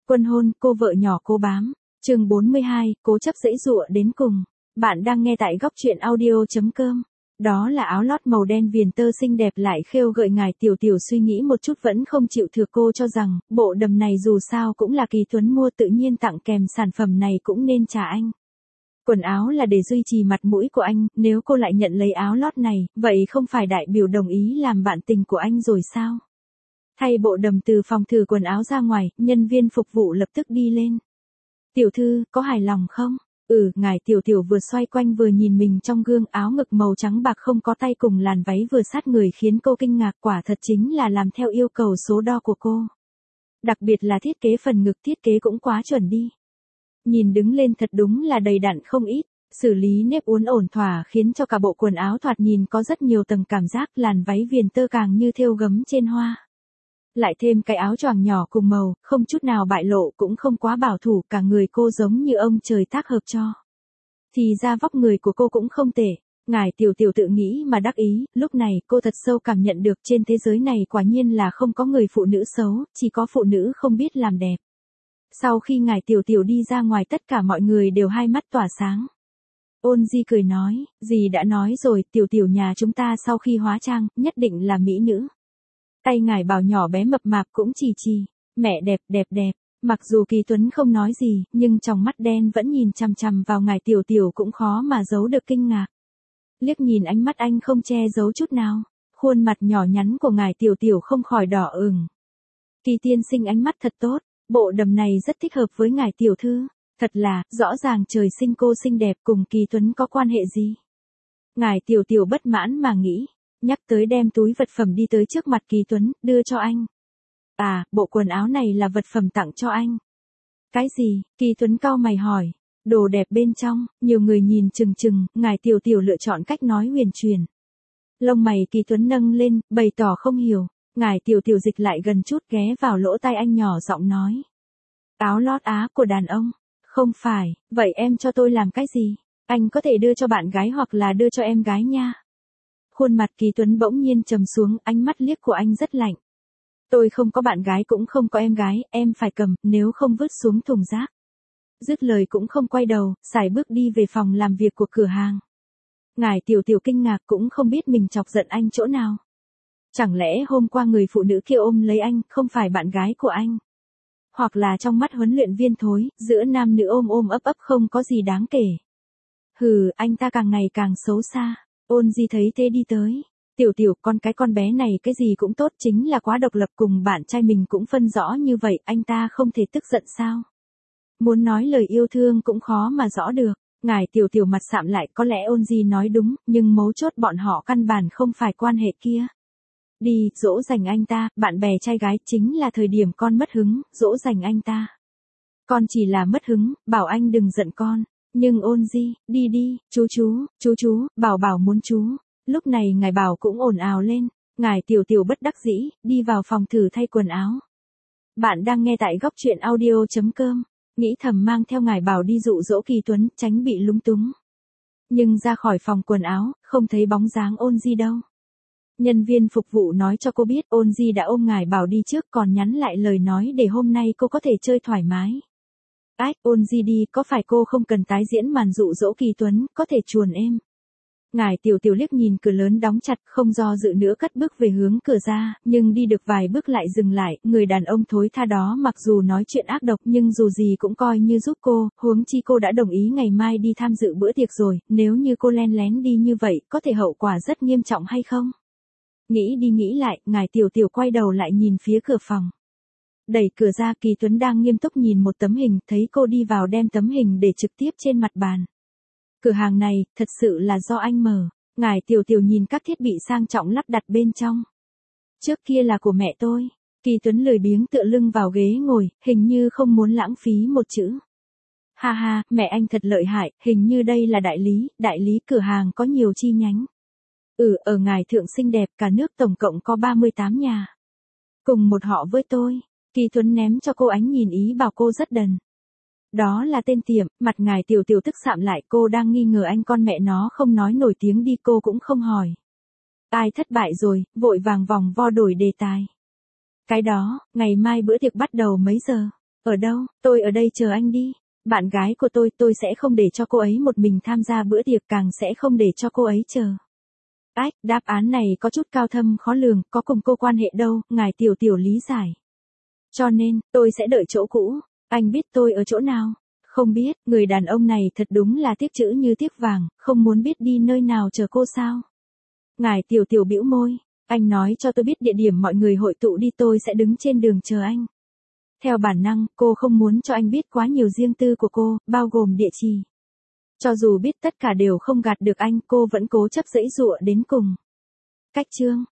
Quân hôn, cô vợ nhỏ cố bám. Chương 42, cố chấp giãy giụa đến cùng. Bạn đang nghe tại góc truyện audio.com. Đó là áo lót màu đen viền tơ xinh đẹp lại khêu gợi ngài Tiểu Tiểu suy nghĩ một chút vẫn không chịu thừa, cô cho rằng, bộ đầm này dù sao cũng là Kỳ Tuấn mua tự nhiên tặng kèm sản phẩm này cũng nên trả anh. Quần áo là để duy trì mặt mũi của anh, nếu cô lại nhận lấy áo lót này, vậy không phải đại biểu đồng ý làm bạn tình của anh rồi sao? Thay bộ đầm từ phòng thử quần áo ra ngoài, nhân viên phục vụ lập tức đi lên. Tiểu thư, có hài lòng không? Ngài Tiểu Tiểu vừa xoay quanh vừa nhìn mình trong gương, áo ngực màu trắng bạc không có tay cùng làn váy vừa sát người khiến cô kinh ngạc, quả thật chính là làm theo yêu cầu số đo của cô. Đặc biệt là thiết kế phần ngực, thiết kế cũng quá chuẩn đi. Nhìn đứng lên thật đúng là đầy đặn không ít, xử lý nếp uốn ổn thỏa khiến cho cả bộ quần áo thoạt nhìn có rất nhiều tầng cảm giác, làn váy viền tơ càng như thêu gấm trên hoa. Lại thêm cái áo choàng nhỏ cùng màu, không chút nào bại lộ cũng không quá bảo thủ, cả người cô giống như ông trời tác hợp cho. Thì ra vóc người của cô cũng không tệ, ngài Tiểu Tiểu tự nghĩ mà đắc ý, lúc này cô thật sâu cảm nhận được trên thế giới này quả nhiên là không có người phụ nữ xấu, chỉ có phụ nữ không biết làm đẹp. Sau khi ngài Tiểu Tiểu đi ra ngoài tất cả mọi người đều hai mắt tỏa sáng. Ôn Di cười nói, dì đã nói rồi, Tiểu Tiểu nhà chúng ta sau khi hóa trang, nhất định là mỹ nữ. Tay ngài Bảo nhỏ bé mập mạp cũng chì, mẹ đẹp đẹp đẹp, mặc dù Kỳ Tuấn không nói gì, nhưng trong mắt đen vẫn nhìn chằm chằm vào ngài Tiểu Tiểu cũng khó mà giấu được kinh ngạc. Liếc nhìn ánh mắt anh không che giấu chút nào, khuôn mặt nhỏ nhắn của ngài Tiểu Tiểu không khỏi đỏ ửng. Kỳ tiên sinh ánh mắt thật tốt, bộ đầm này rất thích hợp với ngài tiểu thư, thật là, rõ ràng trời sinh cô xinh đẹp cùng Kỳ Tuấn có quan hệ gì. Ngài Tiểu Tiểu bất mãn mà nghĩ. Nhắc tới đem túi vật phẩm đi tới trước mặt Kỳ Tuấn, đưa cho anh. À, bộ quần áo này là vật phẩm tặng cho anh. Cái gì? Kỳ Tuấn cau mày hỏi. Đồ đẹp bên trong, nhiều người nhìn chừng chừng, ngài Tiểu Tiểu lựa chọn cách nói huyền truyền. Lông mày Kỳ Tuấn nâng lên, bày tỏ không hiểu. Ngài Tiểu Tiểu dịch lại gần chút ghé vào lỗ tai anh nhỏ giọng nói. Áo lót á của đàn ông. Không phải, vậy em cho tôi làm cái gì? Anh có thể đưa cho bạn gái hoặc là đưa cho em gái nha. Khuôn mặt Kỳ Tuấn bỗng nhiên trầm xuống, ánh mắt liếc của anh rất lạnh. Tôi không có bạn gái cũng không có em gái, em phải cầm, nếu không vứt xuống thùng rác. Dứt lời cũng không quay đầu, sải bước đi về phòng làm việc của cửa hàng. Ngài Tiểu Tiểu kinh ngạc cũng không biết mình chọc giận anh chỗ nào. Chẳng lẽ hôm qua người phụ nữ kia ôm lấy anh, không phải bạn gái của anh? Hoặc là trong mắt huấn luyện viên thối, giữa nam nữ ôm ôm ấp ấp không có gì đáng kể. Hừ, anh ta càng ngày càng xấu xa. Ôn Di thấy thế đi tới. Tiểu Tiểu, con bé này cái gì cũng tốt, chính là quá độc lập, cùng bạn trai mình cũng phân rõ như vậy, anh ta không thể tức giận sao? Muốn nói lời yêu thương cũng khó mà rõ được. Ngài Tiểu Tiểu mặt sạm lại, có lẽ Ôn Di nói đúng, nhưng mấu chốt bọn họ căn bản không phải quan hệ kia. Đi, dỗ dành anh ta, bạn bè trai gái, chính là thời điểm con mất hứng, dỗ dành anh ta. Con chỉ là mất hứng, bảo anh đừng giận con. Nhưng Ôn Di, đi, chú, Bảo muốn chú. Lúc này ngài Bảo cũng ồn ào lên, ngài Tiểu Tiểu bất đắc dĩ, đi vào phòng thử thay quần áo. Bạn đang nghe tại góc truyện audio.com, nghĩ thầm mang theo ngài Bảo đi dụ dỗ Kỳ Tuấn, tránh bị lúng túng. Nhưng ra khỏi phòng quần áo, không thấy bóng dáng Ôn Di đâu. Nhân viên phục vụ nói cho cô biết Ôn Di đã ôm ngài Bảo đi trước, còn nhắn lại lời nói để hôm nay cô có thể chơi thoải mái. Ôn Di đi, có phải cô không cần tái diễn màn dụ dỗ Kỳ Tuấn, có thể chuồn em. Ngài Tiểu Tiểu liếc nhìn cửa lớn đóng chặt, không do dự nữa cất bước về hướng cửa ra, nhưng đi được vài bước lại dừng lại, người đàn ông thối tha đó mặc dù nói chuyện ác độc nhưng dù gì cũng coi như giúp cô, huống chi cô đã đồng ý ngày mai đi tham dự bữa tiệc rồi, nếu như cô len lén đi như vậy, có thể hậu quả rất nghiêm trọng hay không? Nghĩ đi nghĩ lại, ngài Tiểu Tiểu quay đầu lại nhìn phía cửa phòng. Đẩy cửa ra, Kỳ Tuấn đang nghiêm túc nhìn một tấm hình, thấy cô đi vào đem tấm hình để trực tiếp trên mặt bàn. Cửa hàng này, thật sự là do anh mở. Ngài Tiểu Tiểu nhìn các thiết bị sang trọng lắp đặt bên trong. Trước kia là của mẹ tôi. Kỳ Tuấn lười biếng tựa lưng vào ghế ngồi, hình như không muốn lãng phí một chữ. Ha ha, mẹ anh thật lợi hại, hình như đây là đại lý cửa hàng có nhiều chi nhánh. Ở ngài thượng xinh đẹp, cả nước tổng cộng có 38 nhà. Cùng một họ với tôi. Kỳ Tuấn ném cho cô ánh nhìn ý bảo cô rất đần. Đó là tên tiệm, mặt ngài Tiểu Tiểu tức sạm lại, cô đang nghi ngờ anh con mẹ nó không nói nổi tiếng đi, cô cũng không hỏi. Ai thất bại rồi, vội vàng vòng vo đổi đề tài. Cái đó, ngày mai bữa tiệc bắt đầu mấy giờ? Ở đâu? Tôi ở đây chờ anh đi. Bạn gái của tôi sẽ không để cho cô ấy một mình tham gia bữa tiệc, càng sẽ không để cho cô ấy chờ. Ách, đáp án này có chút cao thâm khó lường, có cùng cô quan hệ đâu, ngài tiểu tiểu lý giải. Cho nên, tôi sẽ đợi chỗ cũ. Anh biết tôi ở chỗ nào? Không biết, người đàn ông này thật đúng là tiếc chữ như tiếc vàng, không muốn biết đi nơi nào chờ cô sao? Ngài tiểu tiểu bĩu môi, anh nói cho tôi biết địa điểm mọi người hội tụ đi, tôi sẽ đứng trên đường chờ anh. Theo bản năng, cô không muốn cho anh biết quá nhiều riêng tư của cô, bao gồm địa chỉ. Cho dù biết tất cả đều không gạt được anh, cô vẫn cố chấp giãy giụa đến cùng. Cách chương